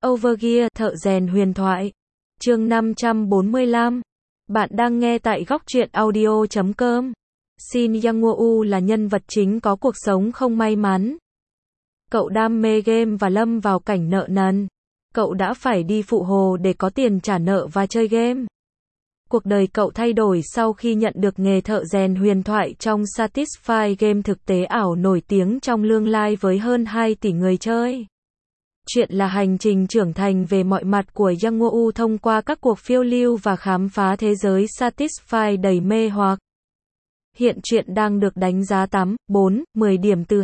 Overgear, thợ rèn huyền thoại. Chương 545. Bạn đang nghe tại góc truyện audio.com. Shin Yang-woo là nhân vật chính có cuộc sống không may mắn. Cậu đam mê game và lâm vào cảnh nợ nần. Cậu đã phải đi phụ hồ để có tiền trả nợ và chơi game. Cuộc đời cậu thay đổi sau khi nhận được nghề thợ rèn huyền thoại trong Satisfy game thực tế ảo nổi tiếng trong tương lai với hơn 2 tỷ người chơi. Chuyện là hành trình trưởng thành về mọi mặt của Yang-woo thông qua các cuộc phiêu lưu và khám phá thế giới Satisfy đầy mê hoặc. Hiện truyện đang được đánh giá 8.4/10 điểm từ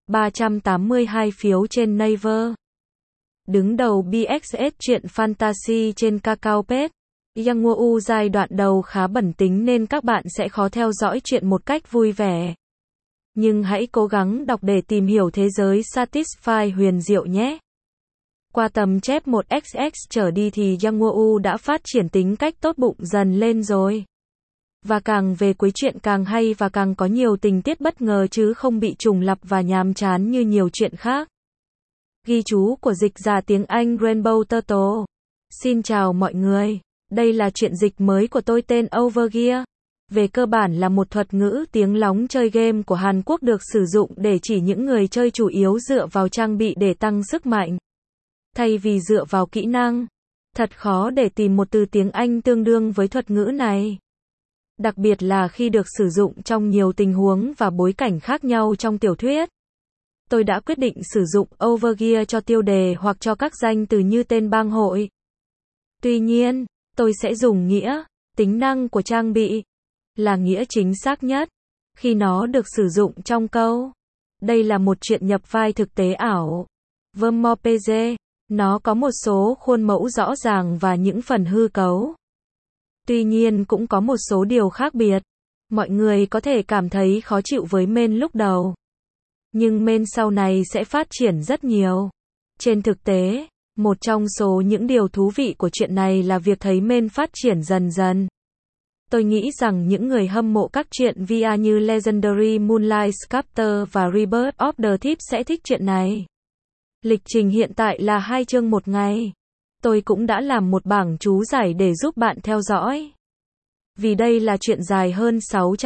382 phiếu trên Naver. Đứng đầu BXS truyện fantasy trên Kakaopet. Yang-woo giai đoạn đầu khá bẩn tính nên các bạn sẽ khó theo dõi truyện một cách vui vẻ. Nhưng hãy cố gắng đọc để tìm hiểu thế giới Satisfy huyền diệu nhé. Qua tầm chép 1xx trở đi thì Yang-woo đã phát triển tính cách tốt bụng dần lên rồi. Và càng về cuối truyện càng hay và càng có nhiều tình tiết bất ngờ chứ không bị trùng lặp và nhàm chán như nhiều truyện khác. Ghi chú của dịch giả tiếng Anh Rainbow Turtle. Xin chào mọi người. Đây là truyện dịch mới của tôi tên Overgear. Về cơ bản là một thuật ngữ tiếng lóng chơi game của Hàn Quốc được sử dụng để chỉ những người chơi chủ yếu dựa vào trang bị để tăng sức mạnh, thay vì dựa vào kỹ năng. Thật khó để tìm một từ tiếng Anh tương đương với thuật ngữ này. Đặc biệt là khi được sử dụng trong nhiều tình huống và bối cảnh khác nhau trong tiểu thuyết. Tôi đã quyết định sử dụng Overgear cho tiêu đề hoặc cho các danh từ như tên bang hội. Tuy nhiên, tôi sẽ dùng nghĩa, tính năng của trang bị, là nghĩa chính xác nhất, khi nó được sử dụng trong câu. Đây là một truyện nhập vai thực tế ảo. VMOPG. Nó có một số khuôn mẫu rõ ràng và những phần hư cấu. Tuy nhiên cũng có một số điều khác biệt. Mọi người có thể cảm thấy khó chịu với main lúc đầu. Nhưng main sau này sẽ phát triển rất nhiều. Trên thực tế, một trong số những điều thú vị của chuyện này là việc thấy main phát triển dần dần. Tôi nghĩ rằng những người hâm mộ các truyện VR như Legendary Moonlight Sculptor và Rebirth of the Thief sẽ thích chuyện này. Lịch trình hiện tại là 2 chương một ngày. Tôi cũng đã làm một bảng chú giải để giúp bạn theo dõi. Vì đây là chuyện dài hơn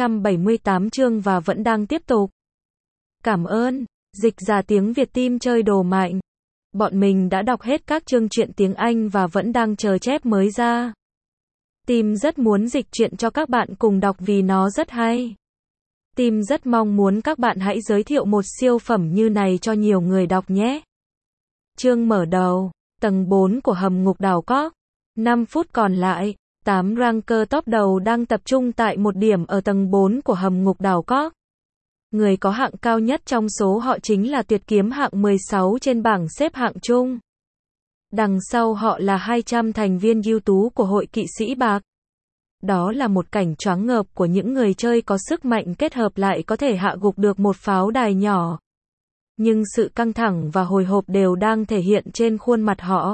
678 chương và vẫn đang tiếp tục. Cảm ơn. Dịch giả tiếng Việt team chơi đồ mạnh. Bọn mình đã đọc hết các chương truyện tiếng Anh và vẫn đang chờ chép mới ra. Team rất muốn dịch truyện cho các bạn cùng đọc vì nó rất hay. Team rất mong muốn các bạn hãy giới thiệu một siêu phẩm như này cho nhiều người đọc nhé. Chương mở đầu. Tầng 4 của hầm ngục đảo Cork. 5 phút còn lại, 8 ranker top đầu đang tập trung tại một điểm ở tầng 4 của hầm ngục đảo Cork. Người có hạng cao nhất trong số họ chính là Tuyệt Kiếm hạng 16 trên bảng xếp hạng chung. Đằng sau họ là 200 thành viên ưu tú của hội kỵ sĩ bạc. Đó là một cảnh choáng ngợp của những người chơi có sức mạnh kết hợp lại có thể hạ gục được một pháo đài nhỏ. Nhưng sự căng thẳng và hồi hộp đều đang thể hiện trên khuôn mặt họ.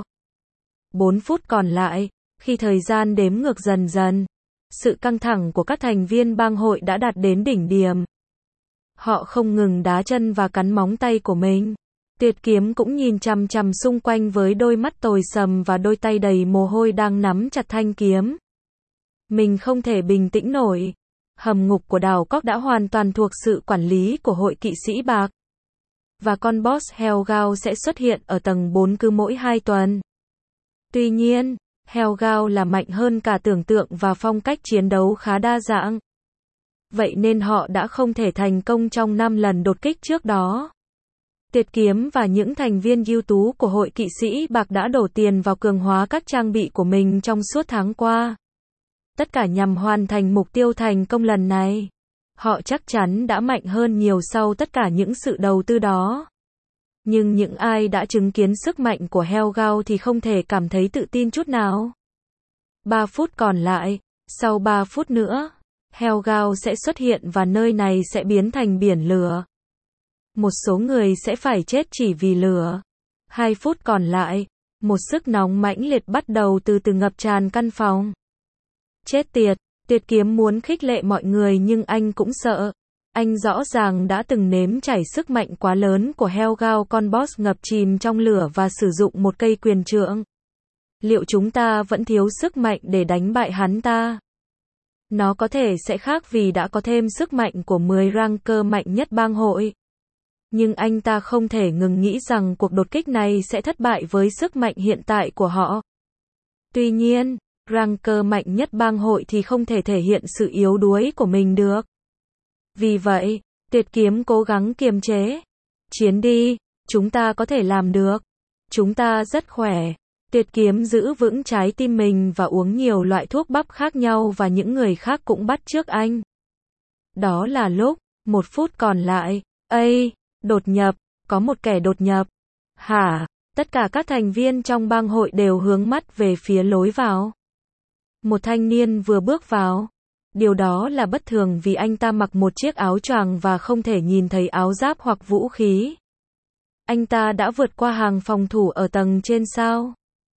4 phút còn lại, khi thời gian đếm ngược dần dần, sự căng thẳng của các thành viên bang hội đã đạt đến đỉnh điểm. Họ không ngừng đá chân và cắn móng tay của mình. Tuyệt Kiếm cũng nhìn chằm chằm xung quanh với đôi mắt tối sầm và đôi tay đầy mồ hôi đang nắm chặt thanh kiếm. Mình không thể bình tĩnh nổi. Hầm ngục của đảo Cork đã hoàn toàn thuộc sự quản lý của hội kỵ sĩ bạc. Và con boss Helgao sẽ xuất hiện ở tầng 4 cứ mỗi 2 tuần. Tuy nhiên, Helgao là mạnh hơn cả tưởng tượng và phong cách chiến đấu khá đa dạng. Vậy nên họ đã không thể thành công trong 5 lần đột kích trước đó. Tuyệt Kiếm và những thành viên ưu tú của hội kỵ sĩ bạc đã đổ tiền vào cường hóa các trang bị của mình trong suốt tháng qua. Tất cả nhằm hoàn thành mục tiêu thành công lần này. Họ chắc chắn đã mạnh hơn nhiều sau tất cả những sự đầu tư đó. Nhưng những ai đã chứng kiến sức mạnh của Helgao thì không thể cảm thấy tự tin chút nào. 3 phút còn lại, sau 3 phút nữa, Helgao sẽ xuất hiện và nơi này sẽ biến thành biển lửa. Một số người sẽ phải chết chỉ vì lửa. 2 phút còn lại, một sức nóng mãnh liệt bắt đầu từ từ ngập tràn căn phòng. Chết tiệt, Tuyệt Kiếm muốn khích lệ mọi người nhưng anh cũng sợ. Anh rõ ràng đã từng nếm trải sức mạnh quá lớn của Hellgao, con boss ngập chìm trong lửa và sử dụng một cây quyền trượng. Liệu chúng ta vẫn thiếu sức mạnh để đánh bại hắn ta? Nó có thể sẽ khác vì đã có thêm sức mạnh của 10 ranker mạnh nhất bang hội. Nhưng anh ta không thể ngừng nghĩ rằng cuộc đột kích này sẽ thất bại với sức mạnh hiện tại của họ. Tuy nhiên, ranker mạnh nhất bang hội thì không thể thể hiện sự yếu đuối của mình được. Vì vậy, Tuyệt Kiếm cố gắng kiềm chế. Chiến đi, chúng ta có thể làm được. Chúng ta rất khỏe. Tuyệt Kiếm giữ vững trái tim mình và uống nhiều loại thuốc bắp khác nhau và những người khác cũng bắt chước anh. Đó là lúc, 1 phút còn lại. Ây, đột nhập, có một kẻ đột nhập. Hả? Tất cả các thành viên trong bang hội đều hướng mắt về phía lối vào. Một thanh niên vừa bước vào. Điều đó là bất thường vì anh ta mặc một chiếc áo choàng và không thể nhìn thấy áo giáp hoặc vũ khí. Anh ta đã vượt qua hàng phòng thủ ở tầng trên sao?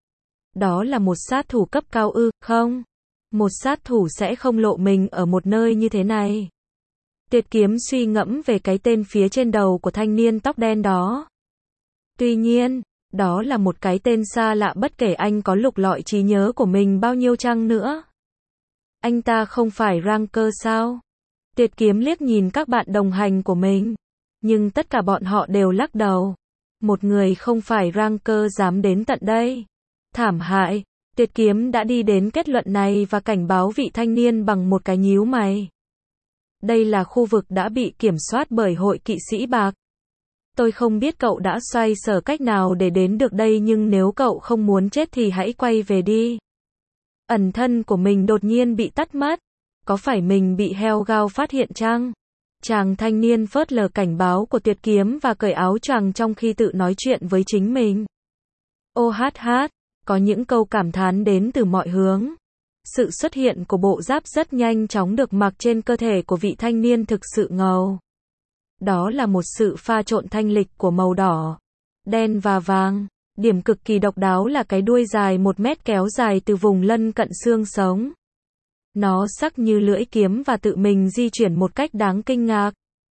Đó là một sát thủ cấp cao ư? Không. Một sát thủ sẽ không lộ mình ở một nơi như thế này. Tuyệt Kiếm suy ngẫm về cái tên phía trên đầu của thanh niên tóc đen đó. Tuy nhiên, đó là một cái tên xa lạ bất kể anh có lục lọi trí nhớ của mình bao nhiêu chăng nữa. Anh ta không phải ranker sao? Tuyệt Kiếm liếc nhìn các bạn đồng hành của mình. Nhưng tất cả bọn họ đều lắc đầu. Một người không phải ranker dám đến tận đây. Thảm hại. Tuyệt Kiếm đã đi đến kết luận này và cảnh báo vị thanh niên bằng một cái nhíu mày. Đây là khu vực đã bị kiểm soát bởi hội kỵ sĩ bạc. Tôi không biết cậu đã xoay sở cách nào để đến được đây nhưng nếu cậu không muốn chết thì hãy quay về đi. Ẩn thân của mình đột nhiên bị tắt mất. Có phải mình bị Hellgao phát hiện chăng? Chàng thanh niên phớt lờ cảnh báo của Tuyệt Kiếm và cởi áo choàng trong khi tự nói chuyện với chính mình. Ô hát hát, có những câu cảm thán đến từ mọi hướng. Sự xuất hiện của bộ giáp rất nhanh chóng được mặc trên cơ thể của vị thanh niên thực sự ngầu. Đó là một sự pha trộn thanh lịch của màu đỏ, đen và vàng. Điểm cực kỳ độc đáo là cái đuôi dài 1 mét kéo dài từ vùng lân cận xương sống. Nó sắc như lưỡi kiếm và tự mình di chuyển một cách đáng kinh ngạc.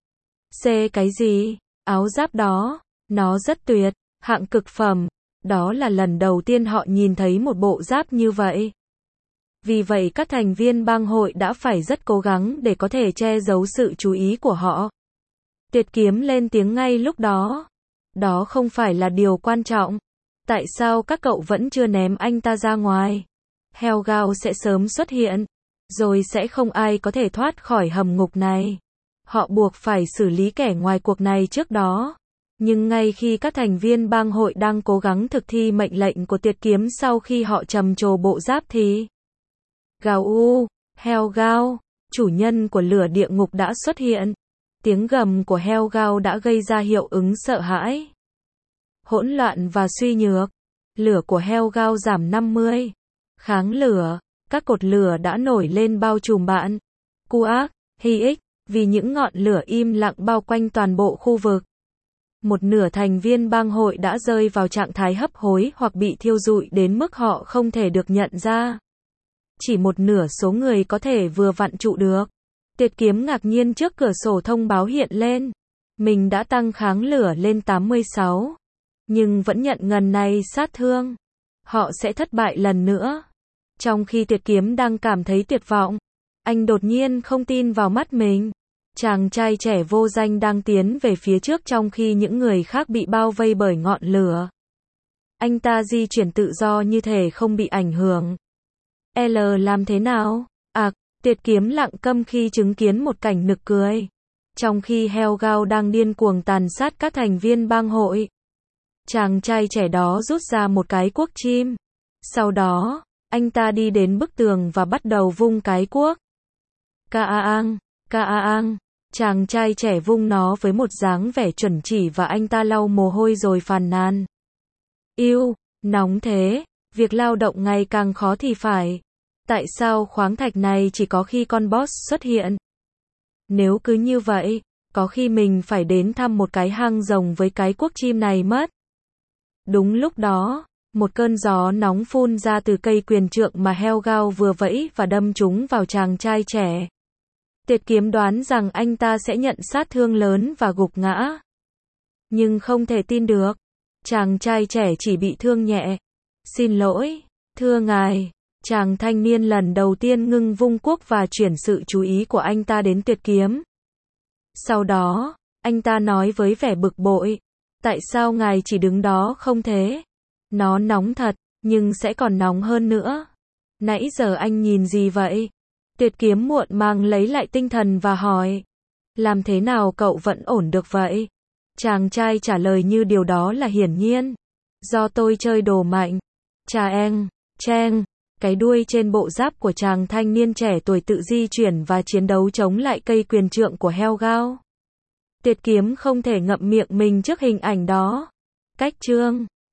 Cái gì? Áo giáp đó, nó rất tuyệt, hạng cực phẩm. Đó là lần đầu tiên họ nhìn thấy một bộ giáp như vậy. Vì vậy các thành viên bang hội đã phải rất cố gắng để có thể che giấu sự chú ý của họ. Tuyệt Kiếm lên tiếng ngay lúc đó. Đó không phải là điều quan trọng. Tại sao các cậu vẫn chưa ném anh ta ra ngoài? Hellgao sẽ sớm xuất hiện. Rồi sẽ không ai có thể thoát khỏi hầm ngục này. Họ buộc phải xử lý kẻ ngoài cuộc này trước đó. Nhưng ngay khi các thành viên bang hội đang cố gắng thực thi mệnh lệnh của Tuyệt Kiếm sau khi họ trầm trồ bộ giáp thì Hellgao, chủ nhân của lửa địa ngục đã xuất hiện. Tiếng gầm của Hellgao đã gây ra hiệu ứng sợ hãi, hỗn loạn và suy nhược. Lửa của Hellgao giảm 50. Kháng lửa. Các cột lửa đã nổi lên bao trùm bạn. Kuak, Hix, vì những ngọn lửa im lặng bao quanh toàn bộ khu vực. Một nửa thành viên bang hội đã rơi vào trạng thái hấp hối hoặc bị thiêu rụi đến mức họ không thể được nhận ra. Chỉ một nửa số người có thể vừa vặn trụ được. Tuyệt Kiếm ngạc nhiên trước cửa sổ thông báo hiện lên. Mình đã tăng kháng lửa lên 86. Nhưng vẫn nhận ngần này sát thương. Họ sẽ thất bại lần nữa. Trong khi Tuyệt Kiếm đang cảm thấy tuyệt vọng, anh đột nhiên không tin vào mắt mình. Chàng trai trẻ vô danh đang tiến về phía trước trong khi những người khác bị bao vây bởi ngọn lửa. Anh ta di chuyển tự do như thể không bị ảnh hưởng. Làm thế nào? Tuyệt Kiếm lặng câm khi chứng kiến một cảnh nực cười. Trong khi Hellgao đang điên cuồng tàn sát các thành viên bang hội, chàng trai trẻ đó rút ra một cái cuốc chim. Sau đó, anh ta đi đến bức tường và bắt đầu vung cái cuốc. Kaang, Kaang. Chàng trai trẻ vung nó với một dáng vẻ chuẩn chỉ và anh ta lau mồ hôi rồi phàn nàn. Nóng thế, việc lao động ngày càng khó thì phải. Tại sao khoáng thạch này chỉ có khi con boss xuất hiện? Nếu cứ như vậy, có khi mình phải đến thăm một cái hang rồng với cái cuốc chim này mất. Đúng lúc đó, một cơn gió nóng phun ra từ cây quyền trượng mà Hellgao vừa vẫy và đâm trúng vào chàng trai trẻ. Tuyệt kiếm đoán rằng anh ta sẽ nhận sát thương lớn và gục ngã. Nhưng không thể tin được. Chàng trai trẻ chỉ bị thương nhẹ. Xin lỗi, thưa ngài. Chàng thanh niên lần đầu tiên ngưng vung cuốc và chuyển sự chú ý của anh ta đến tuyệt kiếm. Sau đó, anh ta nói với vẻ bực bội. Tại sao ngài chỉ đứng đó không thế? Nó nóng thật, nhưng sẽ còn nóng hơn nữa. Nãy giờ anh nhìn gì vậy? Tuyệt kiếm muộn màng lấy lại tinh thần và hỏi. Làm thế nào cậu vẫn ổn được vậy? Chàng trai trả lời như điều đó là hiển nhiên. Do tôi chơi đồ mạnh. Cheng. Cái đuôi trên bộ giáp của chàng thanh niên trẻ tuổi tự di chuyển và chiến đấu chống lại cây quyền trượng của Helgao. Tuyệt kiếm không thể ngậm miệng mình trước hình ảnh đó. Cách chương